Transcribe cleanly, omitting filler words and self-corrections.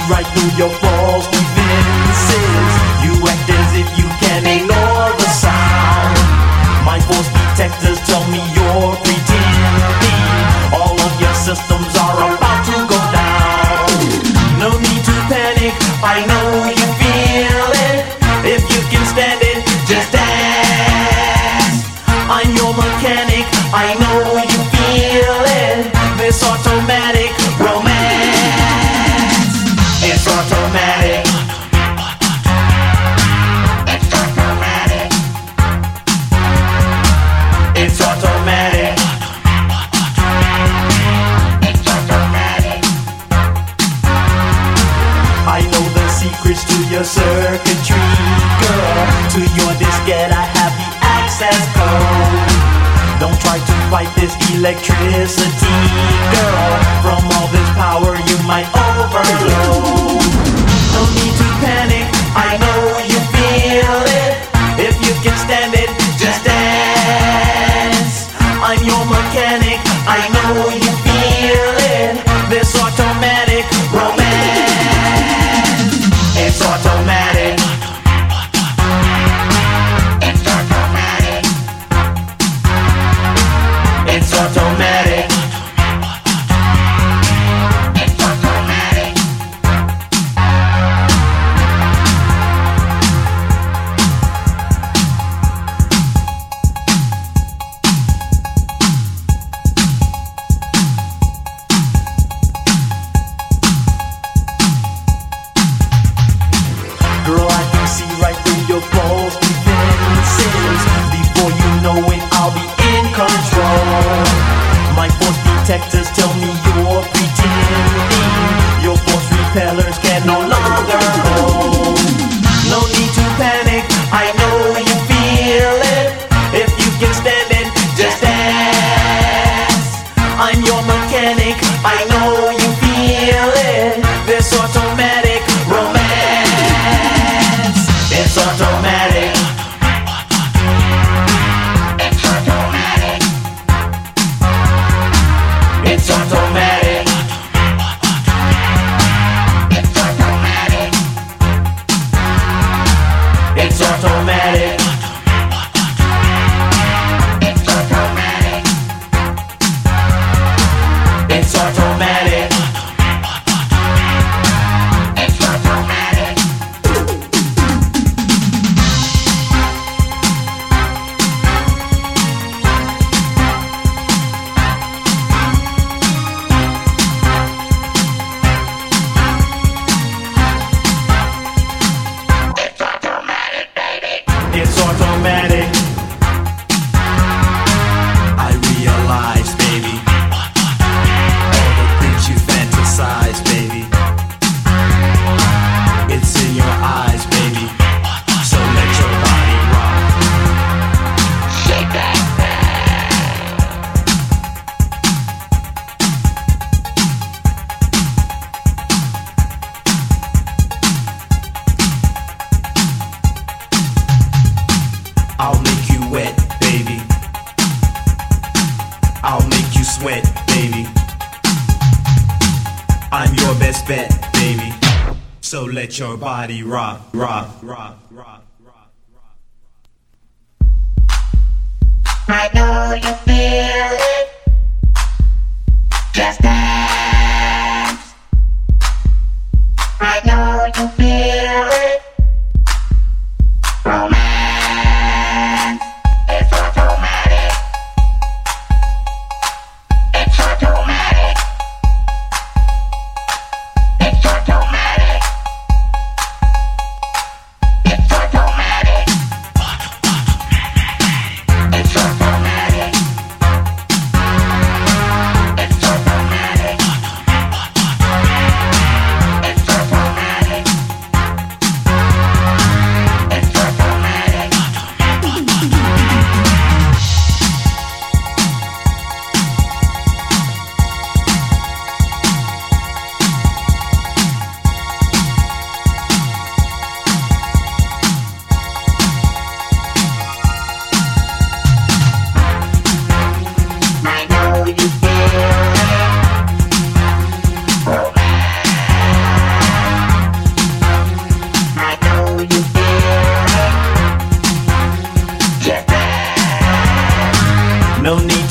right through your false defenses. You act as if you can ignore the sound. My force detectors tell me you're pretending. All of your systems are about to go down. No need to panic, I know you feel it. If you can stand it, just dance. I'm your mechanic, I know you feel it. This automatic romance, it's automatic. It's automatic. It's automatic. It's automatic. I know the secrets to your circuitry, girl. To your diskette I have the access code. Don't try to fight this electricity, girl. From all this power you might overload. No need to panic, I know you feel it. If you can stand it, just dance. I'm your mechanic, I know you feel it. This automatic romance, it's automatic. It's automatic. It's automatic. It's automatic. Girl, I can see right through your false defenses. Before you know it, I'll be in control. My force detectors tell me you're pretending. Your force repellers can no longer hold. No need to panic, I know you feel it. If you can stand it, just dance. I'm your mechanic, I know you feel it. This automatic romance, it's automatic. It's automatic. It's automatic. It's automatic. It's automatic. It's automatic. It's automatic. It's automatic. It's automatic. I realize, baby, all the things you fantasize, baby. It's in your eyes, baby. So let your body rock. Shake that. I'll make you wet, baby. I'll make you sweat, baby. I'm your best bet, baby. So let your body rock, rock, rock, rock, rock, rock. I know you feel it. Just dance. I know you feel it. Romance. It's automatic. It's automatic. It's automatic. It's automatic. It's automatic. It's automatic. No need